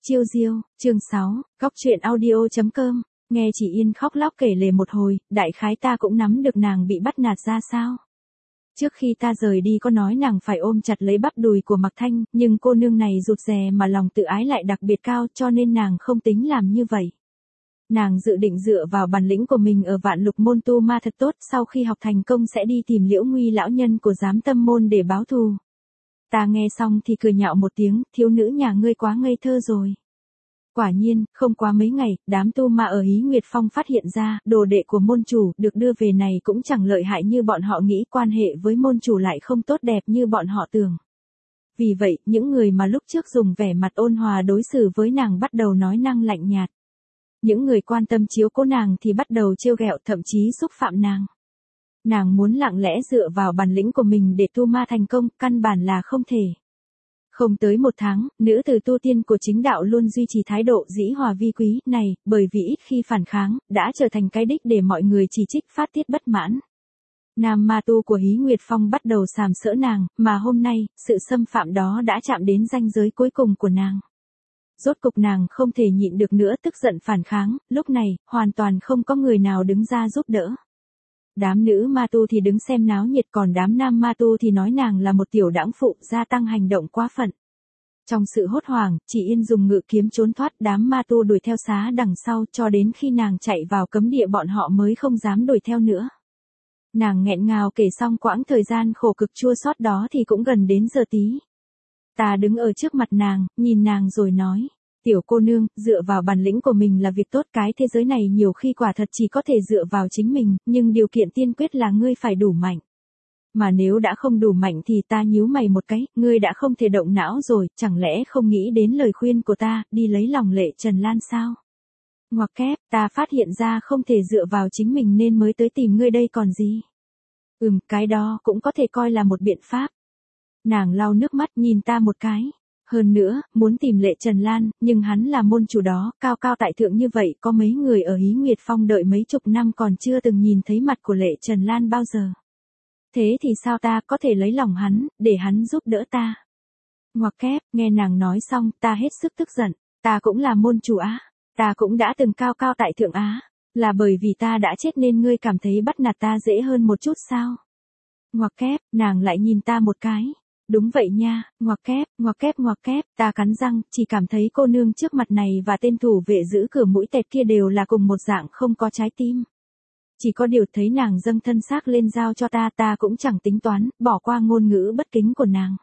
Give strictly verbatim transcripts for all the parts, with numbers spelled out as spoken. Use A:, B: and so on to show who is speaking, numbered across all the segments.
A: Chiêu diêu, chương sáu, góc truyện audio chấm com, nghe chị Yên khóc lóc kể lể một hồi, đại khái ta cũng nắm được nàng bị bắt nạt ra sao. Trước khi ta rời đi có nói nàng phải ôm chặt lấy bắp đùi của Mạc Thanh, nhưng cô nương này rụt rè mà lòng tự ái lại đặc biệt cao cho nên nàng không tính làm như vậy. Nàng dự định dựa vào bản lĩnh của mình ở Vạn Lục môn tu ma thật tốt, sau khi học thành công sẽ đi tìm Liễu Nguy lão nhân của Giám Tâm môn để báo thù. Ta nghe xong thì cười nhạo một tiếng, thiếu nữ nhà ngươi quá ngây thơ rồi. Quả nhiên, không quá mấy ngày, đám tu ma ở Hí Nguyệt Phong phát hiện ra, đồ đệ của môn chủ được đưa về này cũng chẳng lợi hại như bọn họ nghĩ, quan hệ với môn chủ lại không tốt đẹp như bọn họ tưởng. Vì vậy, những người mà lúc trước dùng vẻ mặt ôn hòa đối xử với nàng bắt đầu nói năng lạnh nhạt. Những người quan tâm chiếu cố nàng thì bắt đầu trêu ghẹo, thậm chí xúc phạm nàng. Nàng muốn lặng lẽ dựa vào bản lĩnh của mình để tu ma thành công, căn bản là không thể. Không tới một tháng, nữ tử tu tiên của chính đạo luôn duy trì thái độ dĩ hòa vi quý này, bởi vì ít khi phản kháng, đã trở thành cái đích để mọi người chỉ trích phát tiết bất mãn. Nam ma tu của Hí Nguyệt Phong bắt đầu sàm sỡ nàng, mà hôm nay, sự xâm phạm đó đã chạm đến ranh giới cuối cùng của nàng. Rốt cục nàng không thể nhịn được nữa, tức giận phản kháng, lúc này, hoàn toàn không có người nào đứng ra giúp đỡ. Đám nữ ma tu thì đứng xem náo nhiệt, còn đám nam ma tu thì nói nàng là một tiểu đãng phụ, gia tăng hành động quá phận. Trong sự hốt hoảng, chị Yên dùng ngự kiếm trốn thoát, đám ma tu đuổi theo xá đằng sau cho đến khi nàng chạy vào cấm địa bọn họ mới không dám đuổi theo nữa. Nàng nghẹn ngào kể xong quãng thời gian khổ cực chua xót đó thì cũng gần đến giờ tí. Ta đứng ở trước mặt nàng, nhìn nàng rồi nói. Tiểu cô nương, dựa vào bản lĩnh của mình là việc tốt, cái thế giới này nhiều khi quả thật chỉ có thể dựa vào chính mình, nhưng điều kiện tiên quyết là ngươi phải đủ mạnh. Mà nếu đã không đủ mạnh thì ta nhíu mày một cái, ngươi đã không thể động não rồi, chẳng lẽ không nghĩ đến lời khuyên của ta, đi lấy lòng Lệ Trần Lan sao? Ngoặc kép, ta phát hiện ra không thể dựa vào chính mình nên mới tới tìm ngươi đây còn gì. Ừm, cái đó cũng có thể coi là một biện pháp. Nàng lau nước mắt nhìn ta một cái. Hơn nữa, muốn tìm Lệ Trần Lan, nhưng hắn là môn chủ đó, cao cao tại thượng như vậy, có mấy người ở Hí Nguyệt Phong đợi mấy chục năm còn chưa từng nhìn thấy mặt của Lệ Trần Lan bao giờ. Thế thì sao ta có thể lấy lòng hắn, để hắn giúp đỡ ta? Ngoặc kép, nghe nàng nói xong, ta hết sức tức giận, ta cũng là môn chủ á, ta cũng đã từng cao cao tại thượng á, là bởi vì ta đã chết nên ngươi cảm thấy bắt nạt ta dễ hơn một chút sao? Ngoặc kép, nàng lại nhìn ta một cái. Đúng vậy nha, ngoặc kép, ngoặc kép ngoặc kép, ta cắn răng, chỉ cảm thấy cô nương trước mặt này và tên thủ vệ giữ cửa mũi tẹt kia đều là cùng một dạng không có trái tim. Chỉ có điều thấy nàng dâng thân xác lên giao cho ta, ta cũng chẳng tính toán, bỏ qua ngôn ngữ bất kính của nàng.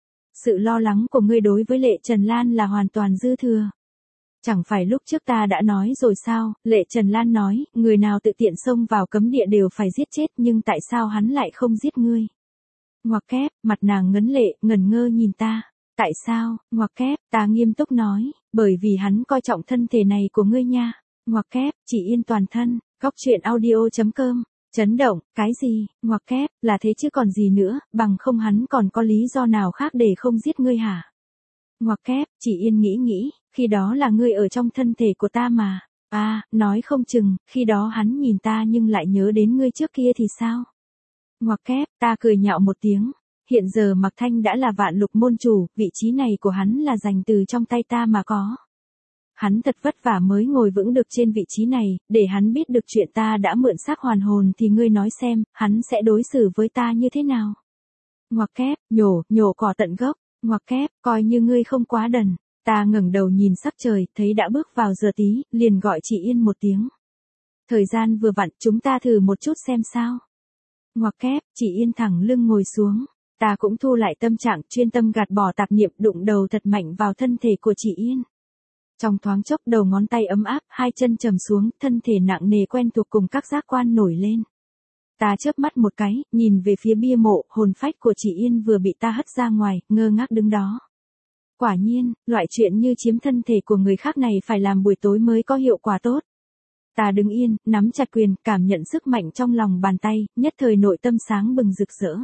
A: Sự lo lắng của ngươi đối với Lệ Trần Lan là hoàn toàn dư thừa. Chẳng phải lúc trước ta đã nói rồi sao, Lệ Trần Lan nói, người nào tự tiện xông vào cấm địa đều phải giết chết, nhưng tại sao hắn lại không giết ngươi? Ngoặc kép, mặt nàng ngấn lệ, ngẩn ngơ nhìn ta. Tại sao? Ngoặc kép, ta nghiêm túc nói, bởi vì hắn coi trọng thân thể này của ngươi nha. Ngoặc kép, chỉ Yên toàn thân, góc truyện audio chấm com, chấn động, cái gì? Ngoặc kép, là thế chứ còn gì nữa, bằng không hắn còn có lý do nào khác để không giết ngươi hả? Ngoặc kép, chỉ Yên nghĩ nghĩ, khi đó là ngươi ở trong thân thể của ta mà. À, nói không chừng, khi đó hắn nhìn ta nhưng lại nhớ đến ngươi trước kia thì sao? Ngoặc kép, ta cười nhạo một tiếng. Hiện giờ Mạc Thanh đã là Vạn Lục môn chủ, vị trí này của hắn là giành từ trong tay ta mà có. Hắn thật vất vả mới ngồi vững được trên vị trí này, để hắn biết được chuyện ta đã mượn xác hoàn hồn thì ngươi nói xem, hắn sẽ đối xử với ta như thế nào? Ngoặc kép, nhổ, nhổ cỏ tận gốc. Ngoặc kép, coi như ngươi không quá đần. Ta ngẩng đầu nhìn sắc trời, thấy đã bước vào giờ tí, liền gọi chị Yên một tiếng. Thời gian vừa vặn, chúng ta thử một chút xem sao. Ngoặc kép, chị Yên thẳng lưng ngồi xuống. Ta cũng thu lại tâm trạng, chuyên tâm gạt bỏ tạp niệm, đụng đầu thật mạnh vào thân thể của chị Yên. Trong thoáng chốc đầu ngón tay ấm áp, hai chân trầm xuống, thân thể nặng nề quen thuộc cùng các giác quan nổi lên. Ta chớp mắt một cái, nhìn về phía bia mộ, hồn phách của chị Yên vừa bị ta hất ra ngoài, ngơ ngác đứng đó. Quả nhiên, loại chuyện như chiếm thân thể của người khác này phải làm buổi tối mới có hiệu quả tốt. Ta đứng yên, nắm chặt quyền, cảm nhận sức mạnh trong lòng bàn tay, nhất thời nội tâm sáng bừng rực rỡ.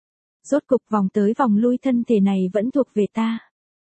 A: Rốt cục vòng tới vòng lui thân thể này vẫn thuộc về ta.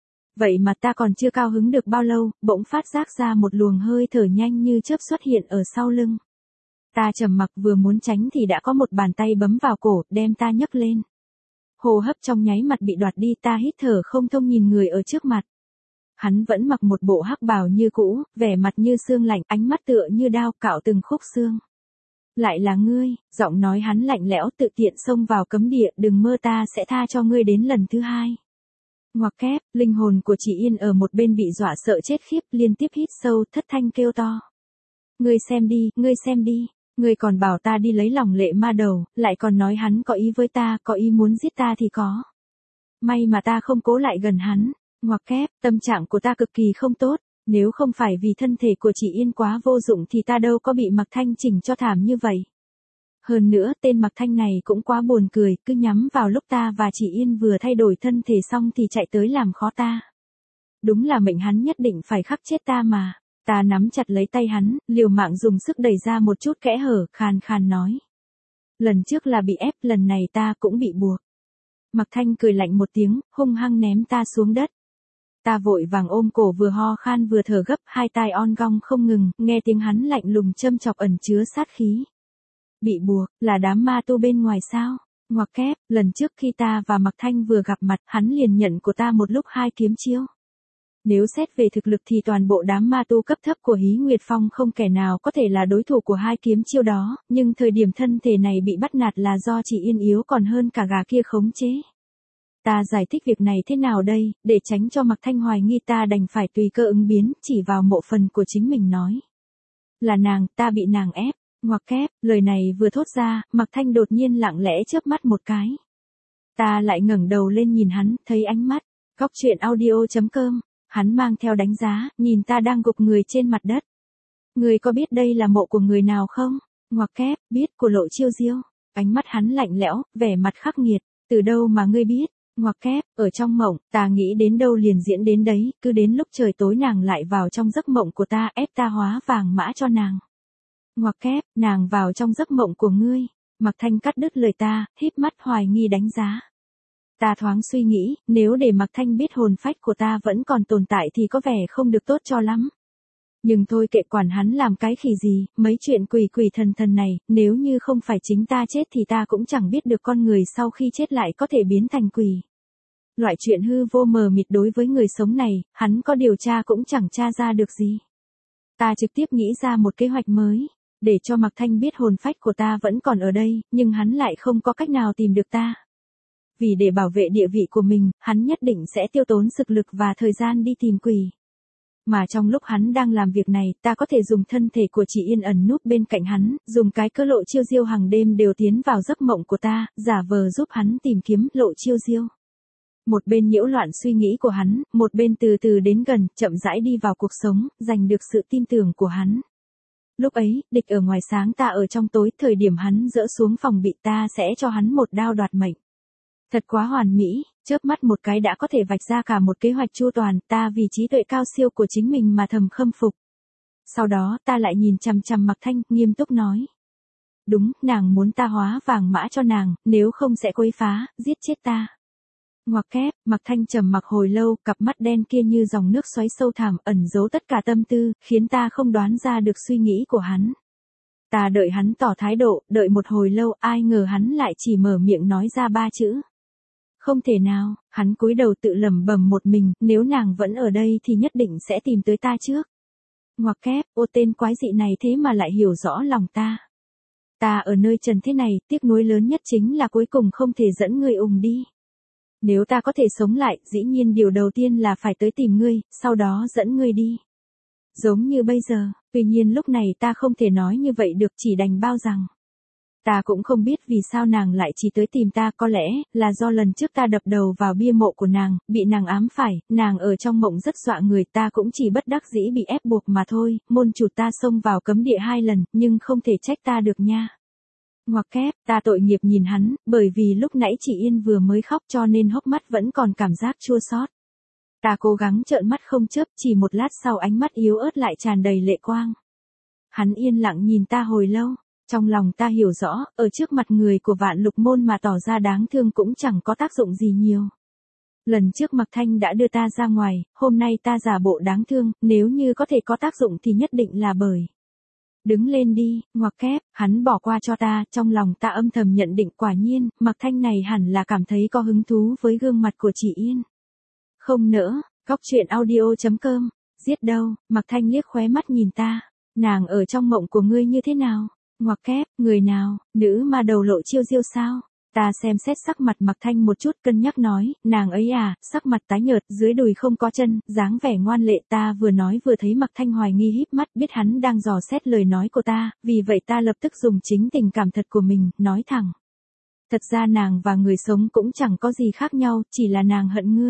A: Vậy mà ta còn chưa cao hứng được bao lâu, bỗng phát giác ra một luồng hơi thở nhanh như chớp xuất hiện ở sau lưng. Ta trầm mặc vừa muốn tránh thì đã có một bàn tay bấm vào cổ, đem ta nhấc lên. Hô hấp trong nháy mặt bị đoạt đi, ta hít thở không thông nhìn người ở trước mặt. Hắn vẫn mặc một bộ hắc bào như cũ, vẻ mặt như xương lạnh, ánh mắt tựa như đao cạo từng khúc xương. Lại là ngươi, giọng nói hắn lạnh lẽo tự tiện xông vào cấm địa, đừng mơ ta sẽ tha cho ngươi đến lần thứ hai. Ngoặc kép, linh hồn của chị Yên ở một bên bị dọa sợ chết khiếp, liên tiếp hít sâu, thất thanh kêu to. Ngươi xem đi, ngươi xem đi, ngươi còn bảo ta đi lấy lòng lệ ma đầu, lại còn nói hắn có ý với ta, có ý muốn giết ta thì có. May mà ta không cố lại gần hắn. Ngoặc kép, tâm trạng của ta cực kỳ không tốt, nếu không phải vì thân thể của chị Yên quá vô dụng thì ta đâu có bị Mạc Thanh chỉnh cho thảm như vậy. Hơn nữa, tên Mạc Thanh này cũng quá buồn cười, cứ nhắm vào lúc ta và chị Yên vừa thay đổi thân thể xong thì chạy tới làm khó ta. Đúng là mệnh hắn nhất định phải khắc chết ta mà. Ta nắm chặt lấy tay hắn, liều mạng dùng sức đẩy ra một chút kẽ hở, khàn khàn nói. Lần trước là bị ép, lần này ta cũng bị buộc. Mạc Thanh cười lạnh một tiếng, hung hăng ném ta xuống đất. Ta vội vàng ôm cổ vừa ho khan vừa thở gấp, hai tai on gong không ngừng, nghe tiếng hắn lạnh lùng châm chọc ẩn chứa sát khí. Bị buộc, là đám ma tu bên ngoài sao? Ngoặc kép, lần trước khi ta và Mạc Thanh vừa gặp mặt, hắn liền nhận của ta một lúc hai kiếm chiêu. Nếu xét về thực lực thì toàn bộ đám ma tu cấp thấp của Hí Nguyệt Phong không kẻ nào có thể là đối thủ của hai kiếm chiêu đó, nhưng thời điểm thân thể này bị bắt nạt là do chị Yên yếu còn hơn cả gà kia khống chế. Ta giải thích việc này thế nào đây, để tránh cho Mạc Thanh hoài nghi ta đành phải tùy cơ ứng biến, chỉ vào mộ phần của chính mình nói. Là nàng, ta bị nàng ép. Ngoặc kép, lời này vừa thốt ra, Mạc Thanh đột nhiên lặng lẽ chớp mắt một cái. Ta lại ngẩng đầu lên nhìn hắn, thấy ánh mắt. Góc truyện audio chấm com, hắn mang theo đánh giá, nhìn ta đang gục người trên mặt đất. Người có biết đây là mộ của người nào không? Ngoặc kép, biết, của Lộ Chiêu Diêu. Ánh mắt hắn lạnh lẽo, vẻ mặt khắc nghiệt. Từ đâu mà ngươi biết? Ngoặc kép, ở trong mộng, ta nghĩ đến đâu liền diễn đến đấy, cứ đến lúc trời tối nàng lại vào trong giấc mộng của ta, ép ta hóa vàng mã cho nàng. Ngoặc kép, nàng vào trong giấc mộng của ngươi. Mạc Thanh cắt đứt lời ta, híp mắt hoài nghi đánh giá. Ta thoáng suy nghĩ, nếu để Mạc Thanh biết hồn phách của ta vẫn còn tồn tại thì có vẻ không được tốt cho lắm. Nhưng thôi kệ quản hắn làm cái khỉ gì, mấy chuyện quỷ quỷ thần thần này, nếu như không phải chính ta chết thì ta cũng chẳng biết được con người sau khi chết lại có thể biến thành quỷ. Loại chuyện hư vô mờ mịt đối với người sống này, hắn có điều tra cũng chẳng tra ra được gì. Ta trực tiếp nghĩ ra một kế hoạch mới, để cho Mạc Thanh biết hồn phách của ta vẫn còn ở đây, nhưng hắn lại không có cách nào tìm được ta. Vì để bảo vệ địa vị của mình, hắn nhất định sẽ tiêu tốn sức lực và thời gian đi tìm quỷ. Mà trong lúc hắn đang làm việc này, ta có thể dùng thân thể của chị Yên ẩn núp bên cạnh hắn, dùng cái cớ Lộ Chiêu Diêu hàng đêm đều tiến vào giấc mộng của ta, giả vờ giúp hắn tìm kiếm Lộ Chiêu Diêu. Một bên nhiễu loạn suy nghĩ của hắn, một bên từ từ đến gần, chậm rãi đi vào cuộc sống, giành được sự tin tưởng của hắn. Lúc ấy, địch ở ngoài sáng ta ở trong tối, thời điểm hắn dỡ xuống phòng bị ta sẽ cho hắn một đao đoạt mệnh. Thật quá hoàn mỹ, chớp mắt một cái đã có thể vạch ra cả một kế hoạch chu toàn, ta vì trí tuệ cao siêu của chính mình mà thầm khâm phục. Sau đó ta lại nhìn chằm chằm Mạc Thanh, nghiêm túc nói. Đúng, nàng muốn ta hóa vàng mã cho nàng, nếu không sẽ quấy phá, giết chết ta. Ngoặc kép, Mạc Thanh trầm mặc hồi lâu, cặp mắt đen kia như dòng nước xoáy sâu thẳm, ẩn giấu tất cả tâm tư, khiến ta không đoán ra được suy nghĩ của hắn. Ta đợi hắn tỏ thái độ, đợi một hồi lâu, ai ngờ hắn lại chỉ mở miệng nói ra ba chữ. Không thể nào, hắn cúi đầu tự lẩm bẩm một mình, nếu nàng vẫn ở đây thì nhất định sẽ tìm tới ta trước. Ngoặc kép, ô tên quái dị này thế mà lại hiểu rõ lòng ta. Ta ở nơi trần thế này, tiếc nuối lớn nhất chính là cuối cùng không thể dẫn ngươi ùng đi. Nếu ta có thể sống lại, dĩ nhiên điều đầu tiên là phải tới tìm ngươi, sau đó dẫn ngươi đi. Giống như bây giờ, tuy nhiên lúc này ta không thể nói như vậy được, chỉ đành bao rằng. Ta cũng không biết vì sao nàng lại chỉ tới tìm ta, có lẽ là do lần trước ta đập đầu vào bia mộ của nàng, bị nàng ám phải, nàng ở trong mộng rất dọa người, ta cũng chỉ bất đắc dĩ bị ép buộc mà thôi, môn chủ ta xông vào cấm địa hai lần, nhưng không thể trách ta được nha. Ngoặc kép, ta tội nghiệp nhìn hắn, bởi vì lúc nãy chị Yên vừa mới khóc cho nên hốc mắt vẫn còn cảm giác chua xót. Ta cố gắng trợn mắt không chớp, chỉ một lát sau ánh mắt yếu ớt lại tràn đầy lệ quang. Hắn yên lặng nhìn ta hồi lâu, trong lòng ta hiểu rõ, ở trước mặt người của Vạn Lục Môn mà tỏ ra đáng thương cũng chẳng có tác dụng gì nhiều. Lần trước Mạc Thanh đã đưa ta ra ngoài, hôm nay ta giả bộ đáng thương, nếu như có thể có tác dụng thì nhất định là bởi. Đứng lên đi, ngoặc kép, hắn bỏ qua cho ta, trong lòng ta âm thầm nhận định quả nhiên, Mạc Thanh này hẳn là cảm thấy có hứng thú với gương mặt của chị Yên. Không nỡ, Cóc truyện audio chấm com, giết đâu, Mạc Thanh liếc khóe mắt nhìn ta. Nàng ở trong mộng của ngươi như thế nào? Ngoặc kép, người nào, nữ ma đầu lộ chiêu diêu sao? Ta xem xét sắc mặt Mạc Thanh một chút cân nhắc nói, nàng ấy à, sắc mặt tái nhợt, dưới đùi không có chân, dáng vẻ ngoan lệ. Ta vừa nói vừa thấy Mạc Thanh hoài nghi híp mắt, biết hắn đang dò xét lời nói của ta, vì vậy ta lập tức dùng chính tình cảm thật của mình, nói thẳng. Thật ra nàng và người sống cũng chẳng có gì khác nhau, chỉ là nàng hận ngươi.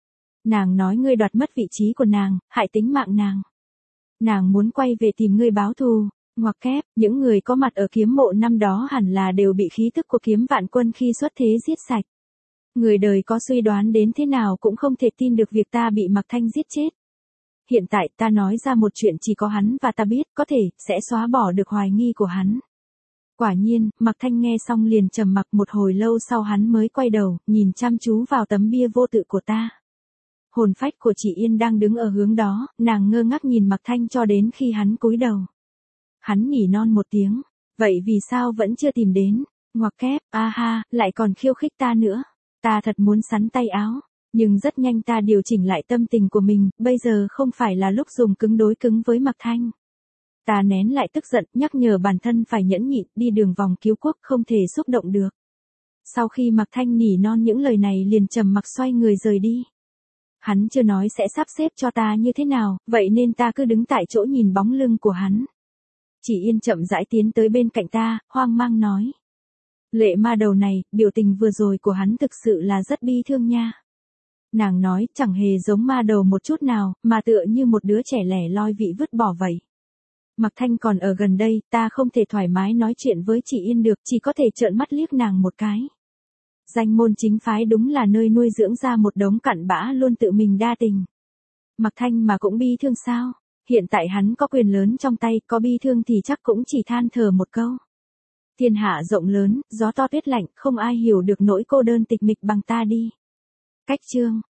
A: Nàng nói ngươi đoạt mất vị trí của nàng, hại tính mạng nàng. Nàng muốn quay về tìm ngươi báo thù. Ngoặc kép, những người có mặt ở kiếm mộ năm đó hẳn là đều bị khí tức của kiếm vạn quân khi xuất thế giết sạch. Người đời có suy đoán đến thế nào cũng không thể tin được việc ta bị Mạc Thanh giết chết. Hiện tại ta nói ra một chuyện chỉ có hắn và ta biết, có thể, sẽ xóa bỏ được hoài nghi của hắn. Quả nhiên, Mạc Thanh nghe xong liền trầm mặc, một hồi lâu sau hắn mới quay đầu, nhìn chăm chú vào tấm bia vô tự của ta. Hồn phách của chị Yên đang đứng ở hướng đó, nàng ngơ ngác nhìn Mạc Thanh cho đến khi hắn cúi đầu. Hắn nỉ non một tiếng, vậy vì sao vẫn chưa tìm đến? Ngoặc kép, a ha, lại còn khiêu khích ta nữa. Ta thật muốn sắn tay áo, nhưng rất nhanh ta điều chỉnh lại tâm tình của mình, bây giờ không phải là lúc dùng cứng đối cứng với Mạc Thanh. Ta nén lại tức giận, nhắc nhở bản thân phải nhẫn nhịn, đi đường vòng cứu quốc không thể xúc động được. Sau khi Mạc Thanh nỉ non những lời này liền trầm mặc xoay người rời đi. Hắn chưa nói sẽ sắp xếp cho ta như thế nào, vậy nên ta cứ đứng tại chỗ nhìn bóng lưng của hắn. Chỉ Yên chậm rãi tiến tới bên cạnh ta, hoang mang nói. Lệ ma đầu này, biểu tình vừa rồi của hắn thực sự là rất bi thương nha. Nàng nói chẳng hề giống ma đầu một chút nào, mà tựa như một đứa trẻ lẻ loi bị vứt bỏ vậy. Mạc Thanh còn ở gần đây, ta không thể thoải mái nói chuyện với chị Yên được, chỉ có thể trợn mắt liếc nàng một cái. Danh môn chính phái đúng là nơi nuôi dưỡng ra một đống cặn bã luôn tự mình đa tình. Mạc Thanh mà cũng bi thương sao? Hiện tại hắn có quyền lớn trong tay, có bi thương thì chắc cũng chỉ than thở một câu. Thiên hạ rộng lớn, gió to tuyết lạnh, không ai hiểu được nỗi cô đơn tịch mịch bằng ta đi. Cách chương